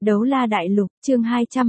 Đấu la đại lục, chương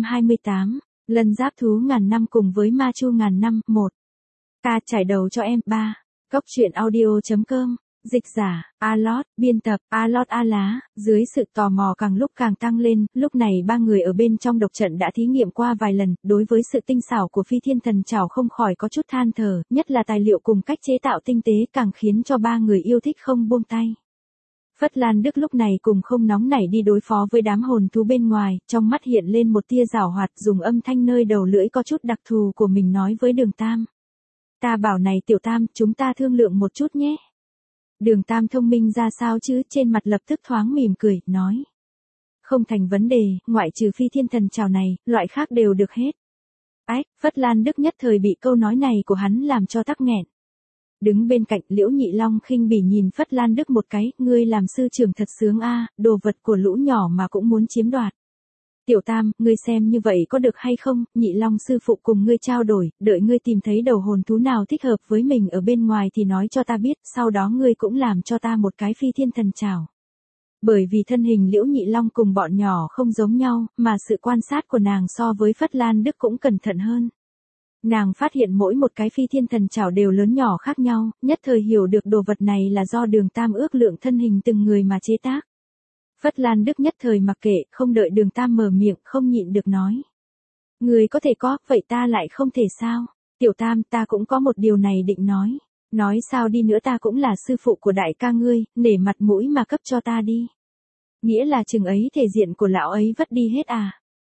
228, Lân giáp thú ngàn năm cùng với ma chu ngàn năm, 1. Ca trải đầu cho em, 3. Cốc truyện audio.com, dịch giả, Alot, biên tập, Alot A Lá, dưới sự tò mò càng lúc càng tăng lên, lúc này ba người ở bên trong độc trận đã thí nghiệm qua vài lần, đối với sự tinh xảo của phi thiên thần trảo không khỏi có chút than thở, nhất là tài liệu cùng cách chế tạo tinh tế càng khiến cho ba người yêu thích không buông tay. Phất Lan Đức lúc này cùng không nóng nảy đi đối phó với đám hồn thú bên ngoài, trong mắt hiện lên một tia giảo hoạt, dùng âm thanh nơi đầu lưỡi có chút đặc thù của mình nói với Đường Tam. Ta bảo này Tiểu Tam, chúng ta thương lượng một chút nhé. Đường Tam thông minh ra sao chứ, trên mặt lập tức thoáng mỉm cười, nói. Không thành vấn đề, ngoại trừ phi thiên thần trảo này, loại khác đều được hết. Ách, Phất Lan Đức nhất thời bị câu nói này của hắn làm cho tắc nghẹn. Đứng bên cạnh Liễu Nhị Long khinh bỉ nhìn Phất Lan Đức một cái, ngươi làm sư trưởng thật sướng a, đồ vật của lũ nhỏ mà cũng muốn chiếm đoạt. Tiểu Tam, ngươi xem như vậy có được hay không, Nhị Long sư phụ cùng ngươi trao đổi, đợi ngươi tìm thấy đầu hồn thú nào thích hợp với mình ở bên ngoài thì nói cho ta biết, sau đó ngươi cũng làm cho ta một cái phi thiên thần trảo. Bởi vì thân hình Liễu Nhị Long cùng bọn nhỏ không giống nhau, mà sự quan sát của nàng so với Phất Lan Đức cũng cẩn thận hơn. Nàng phát hiện mỗi một cái phi thiên thần trảo đều lớn nhỏ khác nhau, nhất thời hiểu được đồ vật này là do Đường Tam ước lượng thân hình từng người mà chế tác. Phất Lan Đức nhất thời mặc kệ, không đợi Đường Tam mở miệng, không nhịn được nói. Người có thể có, vậy ta lại không thể sao? Tiểu Tam, ta cũng có một điều này định nói. Nói sao đi nữa ta cũng là sư phụ của đại ca ngươi, nể mặt mũi mà cấp cho ta đi. Nghĩa là chừng ấy thể diện của lão ấy vất đi hết à?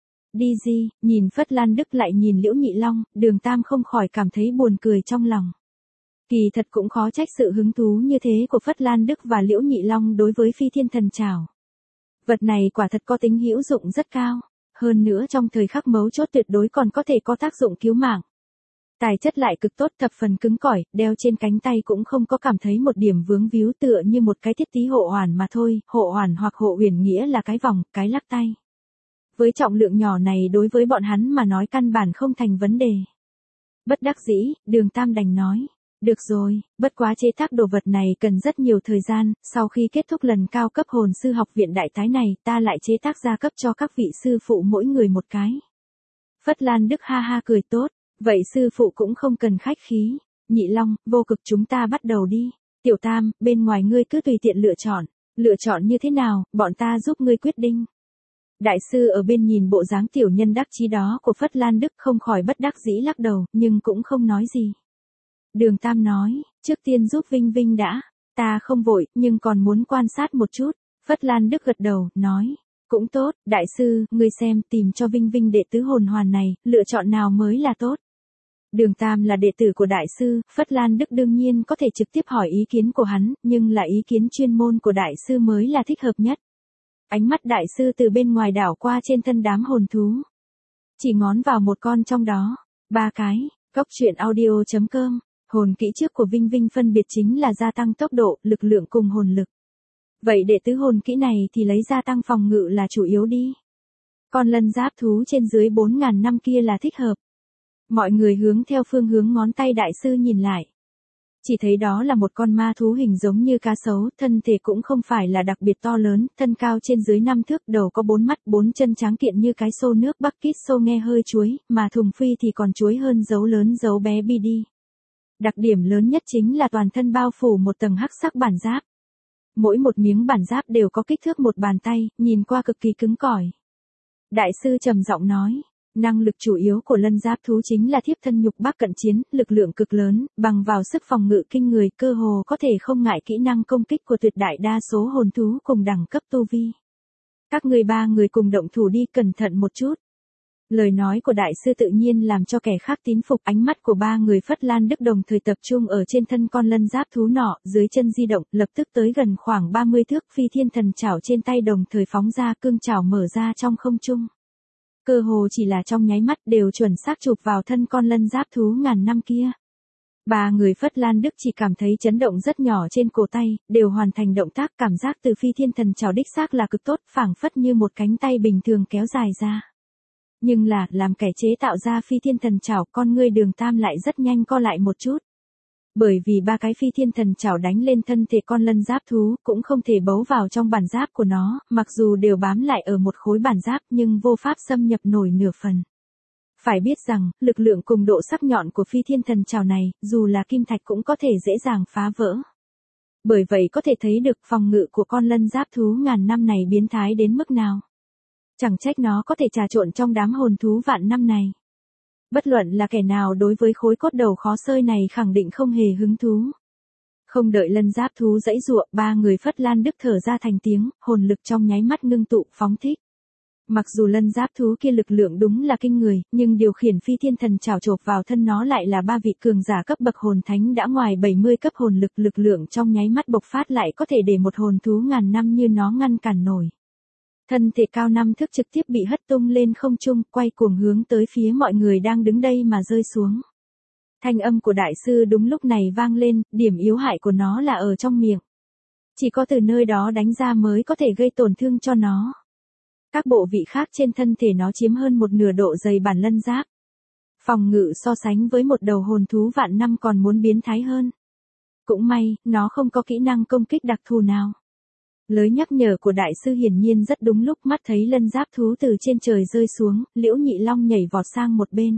Đi gì, nhìn Phất Lan Đức lại nhìn Liễu Nhị Long, Đường Tam không khỏi cảm thấy buồn cười trong lòng. Kỳ thật cũng khó trách sự hứng thú như thế của Phất Lan Đức và Liễu Nhị Long đối với phi thiên thần trảo. Vật này quả thật có tính hữu dụng rất cao, hơn nữa trong thời khắc mấu chốt tuyệt đối còn có thể có tác dụng cứu mạng. Tài chất lại cực tốt, thập phần cứng cỏi, đeo trên cánh tay cũng không có cảm thấy một điểm vướng víu, tựa như một cái thiết tí hộ hoàn mà thôi, hộ hoàn hoặc hộ uyển nghĩa là cái vòng, cái lắc tay. Với trọng lượng nhỏ này đối với bọn hắn mà nói căn bản không thành vấn đề. Bất đắc dĩ, Đường Tam đành nói. Được rồi, bất quá chế tác đồ vật này cần rất nhiều thời gian, sau khi kết thúc lần cao cấp hồn sư học viện đại tái này, ta lại chế tác ra cấp cho các vị sư phụ mỗi người một cái. Phất Lan Đức ha ha cười tốt, vậy sư phụ cũng không cần khách khí. Nhị Long, Vô Cực, chúng ta bắt đầu đi. Tiểu Tam, bên ngoài ngươi cứ tùy tiện lựa chọn như thế nào, bọn ta giúp ngươi quyết định. Đại sư ở bên nhìn bộ dáng tiểu nhân đắc chí đó của Phất Lan Đức không khỏi bất đắc dĩ lắc đầu, nhưng cũng không nói gì. Đường Tam nói, trước tiên giúp Vinh Vinh đã, ta không vội, nhưng còn muốn quan sát một chút. Phất Lan Đức gật đầu, nói, cũng tốt, đại sư, ngươi xem, tìm cho Vinh Vinh đệ tứ hồn hoàn này, lựa chọn nào mới là tốt. Đường Tam là đệ tử của đại sư, Phất Lan Đức đương nhiên có thể trực tiếp hỏi ý kiến của hắn, nhưng là ý kiến chuyên môn của đại sư mới là thích hợp nhất. Ánh mắt đại sư từ bên ngoài đảo qua trên thân đám hồn thú. Chỉ ngón vào một con trong đó. 3 cái, Cốc truyện audio.com. Hồn kỹ trước của Vinh Vinh phân biệt chính là gia tăng tốc độ, lực lượng cùng hồn lực. Vậy để tứ hồn kỹ này thì lấy gia tăng phòng ngự là chủ yếu đi. Con lân giáp thú trên dưới 4.000 năm kia là thích hợp. Mọi người hướng theo phương hướng ngón tay đại sư nhìn lại. Chỉ thấy đó là một con ma thú hình giống như cá sấu, thân thể cũng không phải là đặc biệt to lớn, thân cao trên dưới 5 thước, đầu có 4 mắt, 4 chân tráng kiện như cái xô nước Bucket xô nghe hơi chuối, mà thùng phi thì còn chuối hơn dấu lớn dấu bé bi đi. Đặc điểm lớn nhất chính là toàn thân bao phủ một tầng hắc sắc bản giáp. Mỗi một miếng bản giáp đều có kích thước một bàn tay, nhìn qua cực kỳ cứng cỏi. Đại sư trầm giọng nói. Năng lực chủ yếu của lân giáp thú chính là thiếp thân nhục bác cận chiến, lực lượng cực lớn, bằng vào sức phòng ngự kinh người, cơ hồ có thể không ngại kỹ năng công kích của tuyệt đại đa số hồn thú cùng đẳng cấp tu vi. Các người ba người cùng động thủ đi, cẩn thận một chút. Lời nói của đại sư tự nhiên làm cho kẻ khác tín phục, ánh mắt của ba người Phất Lan Đức đồng thời tập trung ở trên thân con lân giáp thú nọ, dưới chân di động, lập tức tới gần khoảng 30 thước, phi thiên thần trảo trên tay đồng thời phóng ra, cương trảo mở ra trong không trung. Cơ hồ chỉ là trong nháy mắt đều chuẩn xác chụp vào thân con lân giáp thú ngàn năm kia. Ba người Phất Lan Đức chỉ cảm thấy chấn động rất nhỏ trên cổ tay, đều hoàn thành động tác, cảm giác từ phi thiên thần trảo đích xác là cực tốt, phảng phất như một cánh tay bình thường kéo dài ra. Nhưng là, làm kẻ chế tạo ra phi thiên thần trảo, con ngươi Đường Tam lại rất nhanh co lại một chút. Bởi vì ba cái phi thiên thần chảo đánh lên thân thể con lân giáp thú cũng không thể bấu vào trong bản giáp của nó, mặc dù đều bám lại ở một khối bản giáp nhưng vô pháp xâm nhập nổi nửa phần. Phải biết rằng, lực lượng cùng độ sắc nhọn của phi thiên thần chảo này, dù là kim thạch cũng có thể dễ dàng phá vỡ. Bởi vậy có thể thấy được phòng ngự của con lân giáp thú ngàn năm này biến thái đến mức nào. Chẳng trách nó có thể trà trộn trong đám hồn thú vạn năm này. Bất luận là kẻ nào đối với khối cốt đầu khó xơi này khẳng định không hề hứng thú. Không đợi lân giáp thú giãy giụa, ba người Phất Lan Đức thở ra thành tiếng, hồn lực trong nháy mắt ngưng tụ phóng thích. Mặc dù lân giáp thú kia lực lượng đúng là kinh người, nhưng điều khiển phi thiên thần chảo chộp vào thân nó lại là ba vị cường giả cấp bậc hồn thánh đã ngoài 70 cấp hồn lực, lực lượng trong nháy mắt bộc phát lại có thể để một hồn thú ngàn năm như nó ngăn cản nổi. Thân thể cao 5 thước trực tiếp bị hất tung lên không trung, quay cuồng hướng tới phía mọi người đang đứng đây mà rơi xuống. Thanh âm của đại sư đúng lúc này vang lên, điểm yếu hại của nó là ở trong miệng. Chỉ có từ nơi đó đánh ra mới có thể gây tổn thương cho nó. Các bộ vị khác trên thân thể nó chiếm hơn một nửa độ dày bản lân giáp. Phòng ngự so sánh với một đầu hồn thú vạn năm còn muốn biến thái hơn. Cũng may, nó không có kỹ năng công kích đặc thù nào. Lời nhắc nhở của đại sư hiển nhiên rất đúng lúc, mắt thấy lân giáp thú từ trên trời rơi xuống, Liễu Nhị Long nhảy vọt sang một bên.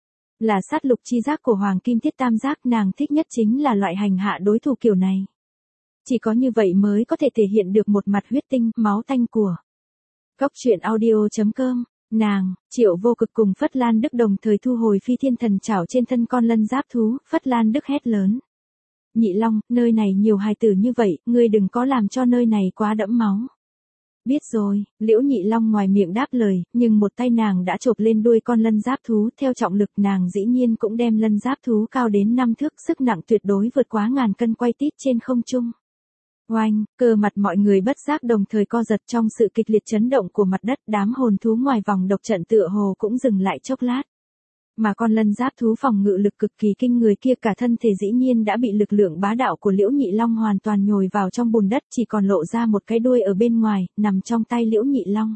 Là sát lục chi giác của Hoàng Kim Thiết Tam Giác, nàng thích nhất chính là loại hành hạ đối thủ kiểu này. Chỉ có như vậy mới có thể thể hiện được một mặt huyết tinh, máu tanh của. Góc truyện audio.com, nàng, Triệu Vô Cực cùng Phất Lan Đức đồng thời thu hồi phi thiên thần chảo trên thân con lân giáp thú, Phất Lan Đức hét lớn. Nhị Long, nơi này nhiều hài tử như vậy, ngươi đừng có làm cho nơi này quá đẫm máu. Biết rồi, Liễu Nhị Long ngoài miệng đáp lời, nhưng một tay nàng đã chộp lên đuôi con lân giáp thú, theo trọng lực nàng dĩ nhiên cũng đem lân giáp thú cao đến 5 thước, sức nặng tuyệt đối vượt quá 1000 cân quay tít trên không trung. Oanh, cơ mặt mọi người bất giác đồng thời co giật trong sự kịch liệt chấn động của mặt đất, đám hồn thú ngoài vòng độc trận tựa hồ cũng dừng lại chốc lát. Mà con lân giáp thú phòng ngự lực cực kỳ kinh người kia cả thân thể dĩ nhiên đã bị lực lượng bá đạo của Liễu Nhị Long hoàn toàn nhồi vào trong bùn đất, chỉ còn lộ ra một cái đuôi ở bên ngoài, nằm trong tay Liễu Nhị Long.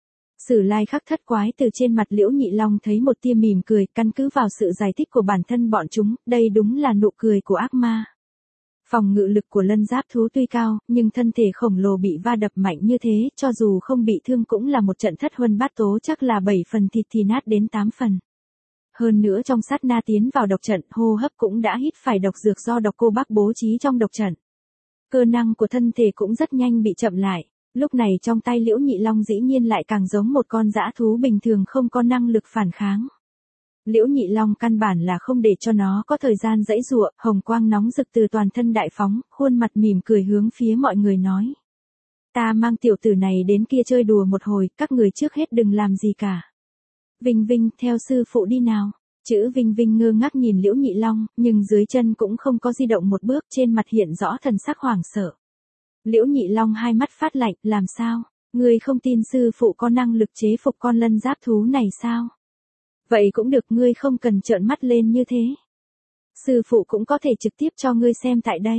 Sử Lai Khắc Thất Quái từ trên mặt Liễu Nhị Long thấy một tia mỉm cười, căn cứ vào sự giải thích của bản thân bọn chúng, đây đúng là nụ cười của ác ma. Phòng ngự lực của lân giáp thú tuy cao, nhưng thân thể khổng lồ bị va đập mạnh như thế, cho dù không bị thương cũng là một trận thất huân bát tố, chắc là 7 phần thịt thì nát đến 8 phần. Hơn nữa trong sát na tiến vào độc trận, hô hấp cũng đã hít phải độc dược do độc cô bác bố trí trong độc trận. Cơ năng của thân thể cũng rất nhanh bị chậm lại, lúc này trong tay Liễu Nhị Long dĩ nhiên lại càng giống một con dã thú bình thường không có năng lực phản kháng. Liễu Nhị Long căn bản là không để cho nó có thời gian giãy giụa, hồng quang nóng rực từ toàn thân đại phóng, khuôn mặt mỉm cười hướng phía mọi người nói. Ta mang tiểu tử này đến kia chơi đùa một hồi, các người trước hết đừng làm gì cả. Vinh Vinh, theo sư phụ đi nào. Chữ Vinh Vinh ngơ ngác nhìn Liễu Nhị Long, nhưng dưới chân cũng không có di động một bước, trên mặt hiện rõ thần sắc hoảng sợ. Liễu Nhị Long hai mắt phát lạnh, làm sao? Ngươi không tin sư phụ có năng lực chế phục con lân giáp thú này sao? Vậy cũng được, ngươi không cần trợn mắt lên như thế. Sư phụ cũng có thể trực tiếp cho ngươi xem tại đây.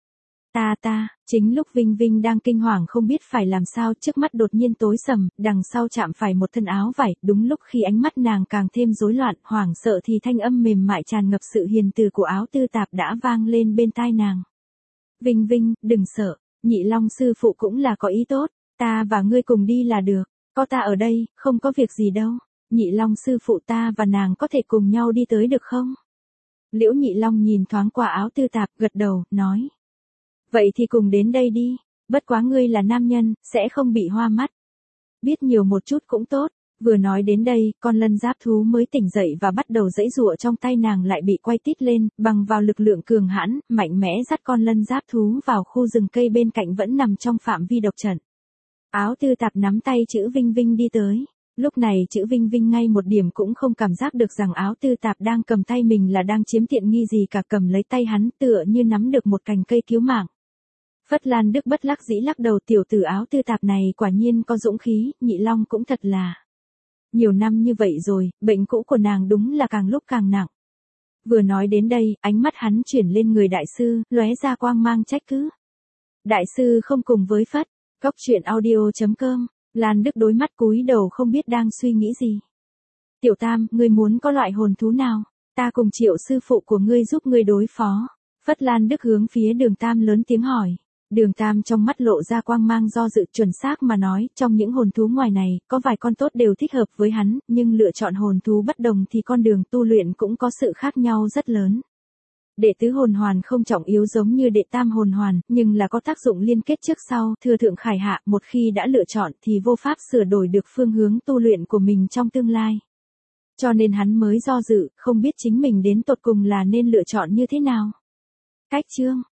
Chính lúc Vinh Vinh đang kinh hoàng không biết phải làm sao, trước mắt đột nhiên tối sầm, đằng sau chạm phải một thân áo vải, đúng lúc khi ánh mắt nàng càng thêm rối loạn, hoảng sợ thì thanh âm mềm mại tràn ngập sự hiền từ của Áo Tư Tạp đã vang lên bên tai nàng. Vinh Vinh, đừng sợ, Nhị Long sư phụ cũng là có ý tốt, ta và ngươi cùng đi là được, có ta ở đây, không có việc gì đâu. Nhị Long sư phụ, ta và nàng có thể cùng nhau đi tới được không? Liễu Nhị Long nhìn thoáng qua Áo Tư Tạp, gật đầu, nói. Vậy thì cùng đến đây đi, bất quá ngươi là nam nhân, sẽ không bị hoa mắt. Biết nhiều một chút cũng tốt. Vừa nói đến đây, con lân giáp thú mới tỉnh dậy và bắt đầu giãy giụa, trong tay nàng lại bị quay tít lên, bằng vào lực lượng cường hãn, mạnh mẽ dắt con lân giáp thú vào khu rừng cây bên cạnh vẫn nằm trong phạm vi độc trận. Áo Tư Tạp nắm tay chữ Vinh Vinh đi tới. Lúc này chữ Vinh Vinh ngay một điểm cũng không cảm giác được rằng Áo Tư Tạp đang cầm tay mình là đang chiếm tiện nghi gì cả, cầm lấy tay hắn tựa như nắm được một cành cây cứu mạng. Phất Lan Đức bất đắc dĩ lắc đầu, tiểu tử Áo Tư Tạp này quả nhiên có dũng khí, Nhị Long cũng thật là. Nhiều năm như vậy rồi, bệnh cũ của nàng đúng là càng lúc càng nặng. Vừa nói đến đây, ánh mắt hắn chuyển lên người đại sư, lóe ra quang mang trách cứ. Đại sư không cùng với Phất, Góc truyện audio.com, Lan Đức đối mắt cúi đầu không biết đang suy nghĩ gì. Tiểu Tam, ngươi muốn có loại hồn thú nào? Ta cùng Triệu sư phụ của ngươi giúp ngươi đối phó. Phất Lan Đức hướng phía Đường Tam lớn tiếng hỏi. Đường Tam trong mắt lộ ra quang mang do dự, chuẩn xác mà nói, trong những hồn thú ngoài này, có vài con tốt đều thích hợp với hắn, nhưng lựa chọn hồn thú bất đồng thì con đường tu luyện cũng có sự khác nhau rất lớn. Đệ tứ hồn hoàn không trọng yếu giống như đệ tam hồn hoàn, nhưng là có tác dụng liên kết trước sau, thừa thượng khải hạ, một khi đã lựa chọn thì vô pháp sửa đổi được phương hướng tu luyện của mình trong tương lai. Cho nên hắn mới do dự, không biết chính mình đến tột cùng là nên lựa chọn như thế nào. Cách chương